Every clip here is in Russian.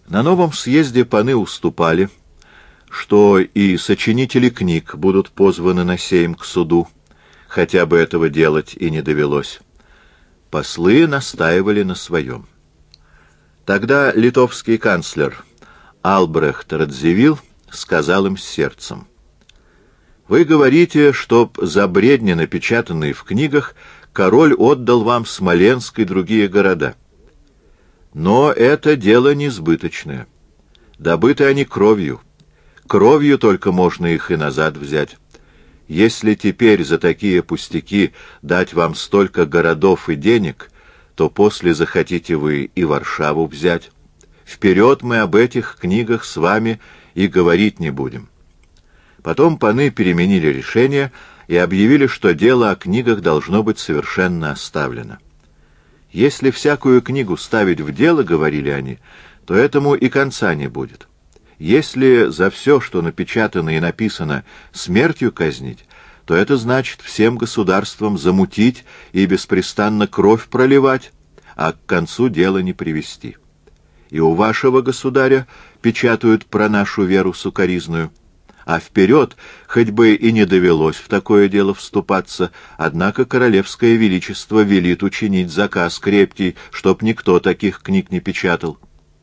На новом съезде паны уступали, что и сочинители книг будут позваны на сейм к суду, хотя бы этого делать и не довелось. Послы настаивали на своем. Тогда литовский канцлер Албрехт Радзивилл сказал им с сердцем: «Вы говорите, чтоб за бредни, напечатанные в книгах, король отдал вам Смоленск и другие города. Но это дело несбыточное. Добыты они кровью. Кровью только можно их и назад взять. Если теперь за такие пустяки дать вам столько городов и денег, то после захотите вы и Варшаву взять. Вперед мы об этих книгах с вами и говорить не будем». Потом паны переменили решение и объявили, что дело о книгах должно быть совершенно оставлено. «Если всякую книгу ставить в дело, — говорили они, — то этому и конца не будет. Если за все, что напечатано и написано, смертью казнить, то это значит всем государствам замутить и беспрестанно кровь проливать, а к концу дела не привести. И у вашего государя печатают про нашу веру сукоризную, а вперед хоть бы и не довелось в такое дело вступаться, однако королевское величество велит учинить заказ крепкий, чтоб никто таких книг не печатал».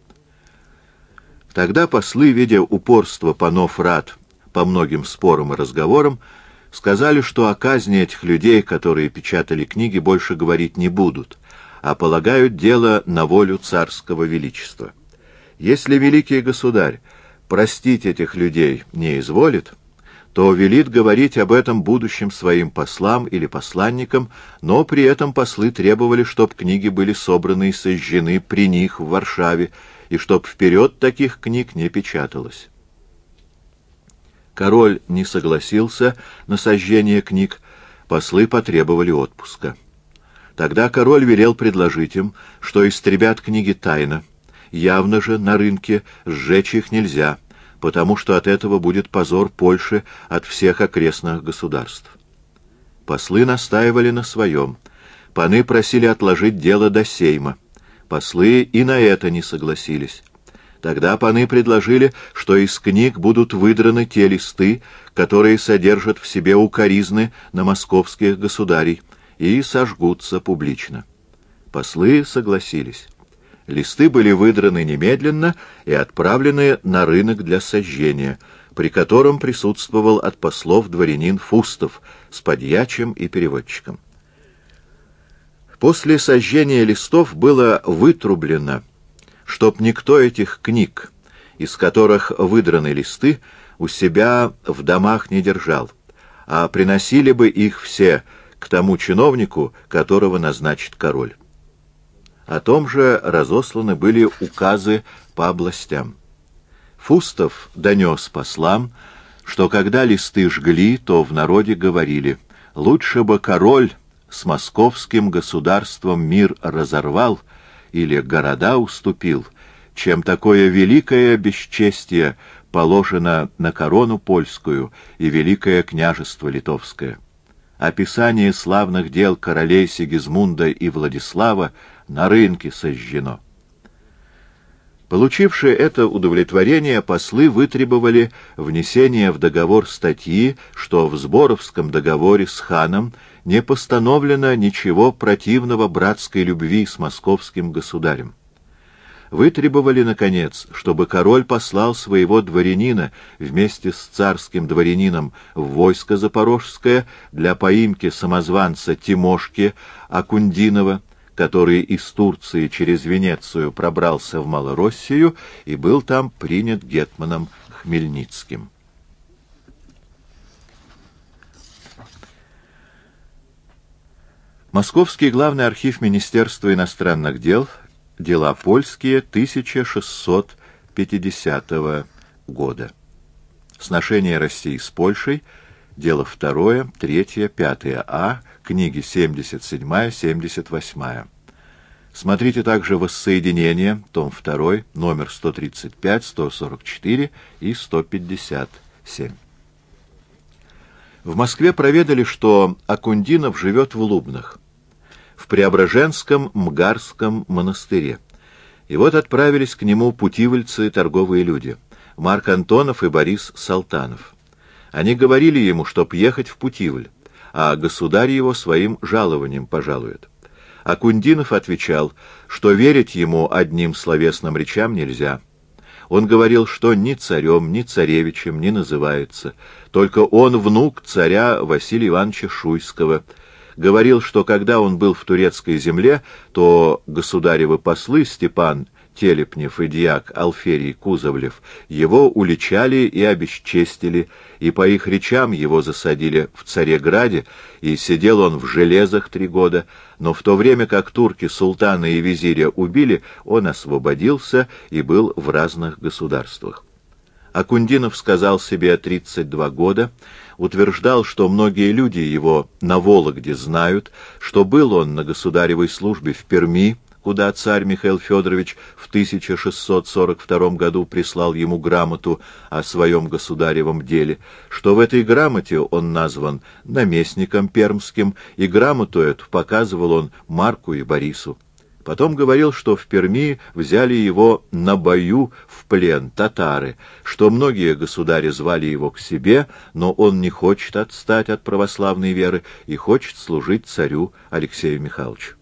Тогда послы, видя упорство панов рад по многим спорам и разговорам, сказали, что о казни этих людей, которые печатали книги, больше говорить не будут, а полагают дело на волю царского величества. Если великий государь простить этих людей не изволит, то велит говорить об этом будущим своим послам или посланникам, но при этом послы требовали, чтоб книги были собраны и сожжены при них в Варшаве, и чтоб вперед таких книг не печаталось. Король не согласился на сожжение книг, послы потребовали отпуска. Тогда король велел предложить им, что истребят книги тайно, явно же на рынке сжечь их нельзя, потому что от этого будет позор Польши от всех окрестных государств. Послы настаивали на своем. Паны просили отложить дело до сейма. Послы и на это не согласились. Тогда паны предложили, что из книг будут выдраны те листы, которые содержат в себе укоризны на московских государей, и сожгутся публично. Послы согласились. Листы были выдраны немедленно и отправлены на рынок для сожжения, при котором присутствовал от послов дворянин Фустов с подьячим и переводчиком. После сожжения листов было вытрублено, чтоб никто этих книг, из которых выдраны листы, у себя в домах не держал, а приносили бы их все к тому чиновнику, которого назначит король. О том же разосланы были указы по областям. Фустов донес послам, что когда листы жгли, то в народе говорили: «Лучше бы король с московским государством мир разорвал или города уступил, чем такое великое бесчестие положено на корону польскую и великое княжество литовское». Описание славных дел королей Сигизмунда и Владислава на рынке сожжено. Получившие это удовлетворение, послы вытребовали внесение в договор статьи, что в Зборовском договоре с ханом не постановлено ничего противного братской любви с московским государем. Вытребовали, наконец, чтобы король послал своего дворянина вместе с царским дворянином в войско Запорожское для поимки самозванца Тимошки Акундинова, который из Турции через Венецию пробрался в Малороссию и был там принят гетманом Хмельницким. Московский главный архив Министерства иностранных дел. Дела польские 1650 года. Сношение России с Польшей. Дело 2, 3, 5 А. Книги 77-78. Смотрите также «Воссоединение», том 2, номер 135, 144 и 157. В Москве проведали, что Акундинов живет в Лубнах, в Преображенском Мгарском монастыре, И вот отправились к нему путивальцы, торговые люди, Марк Антонов и Борис Салтанов. Они говорили ему, чтоб ехать в Путивль, а государь его своим жалованием пожалует. Акундинов отвечал, что верить ему одним словесным речам нельзя. Он говорил, что ни царем, ни царевичем не называется, только он внук царя Василия Ивановича Шуйского. Говорил, что когда он был в турецкой земле, то государевы послы Степан Телепнев и дьяк Алферий Кузовлев его уличали и обесчестили, и по их речам его засадили в Цареграде, и сидел он в железах 3 года, но в то время как турки султана и визиря убили, он освободился и был в разных государствах. Акундинов сказал себе 32 года, утверждал, что многие люди его на Вологде знают, что был он на государевой службе в Перми, куда царь Михаил Федорович в 1642 году прислал ему грамоту о своем государевом деле, что в этой грамоте он назван наместником пермским, и грамоту эту показывал он Марку и Борису. Потом говорил, что в Перми взяли его на бою в плен татары, что многие государи звали его к себе, но он не хочет отстать от православной веры и хочет служить царю Алексею Михайловичу.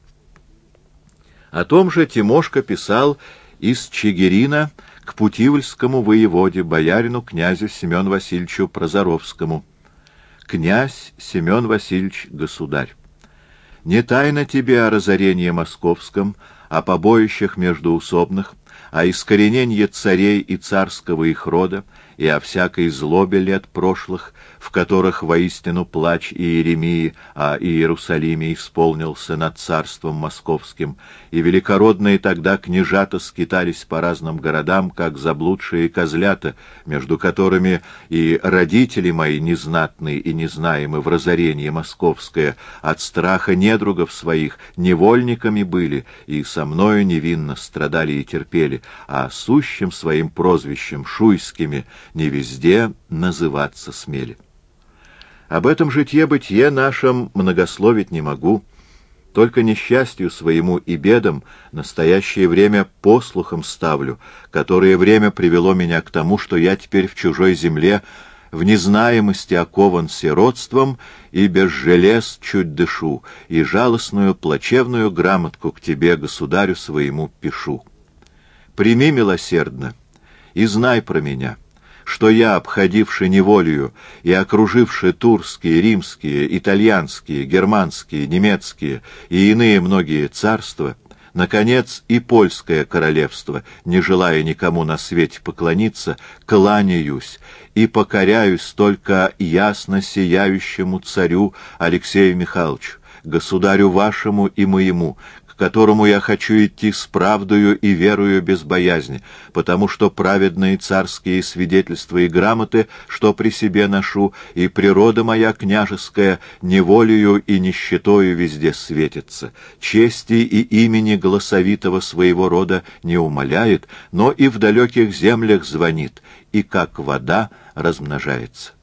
О том же Тимошка писал из Чигирина к путивльскому воеводе, боярину князю Семену Васильевичу Прозоровскому. «Князь Семен Васильевич, государь, не тайно тебе о разорении московском, о побоищах междоусобных, о искоренении царей и царского их рода, и о всякой злобе лет прошлых, в которых воистину плач Иеремии о Иерусалиме исполнился над царством московским, и великородные тогда княжата скитались по разным городам, как заблудшие козлята, между которыми и родители мои незнатные и незнаемы в разорении московское от страха недругов своих невольниками были, и со мною невинно страдали и терпели, а сущим своим прозвищем шуйскими не везде называться смели. Об этом житье-бытие нашем многословить не могу, только несчастью своему и бедам настоящее время послухом ставлю, которое время привело меня к тому, что я теперь в чужой земле, в незнаемости окован сиротством и без желез чуть дышу, и жалостную плачевную грамотку к тебе, государю своему, пишу. Прими милосердно и знай про меня, что я, обходивший неволею и окруживший турские, римские, итальянские, германские, немецкие и иные многие царства, наконец и польское королевство, не желая никому на свете поклониться, кланяюсь и покоряюсь только ясно сияющему царю Алексею Михайловичу, государю вашему и моему, к которому я хочу идти с правдою и верою без боязни, потому что праведные царские свидетельства и грамоты, что при себе ношу, и природа моя княжеская неволею и нищетою везде светится, чести и имени голосовитого своего рода не умаляет, но и в далеких землях звонит, и как вода размножается.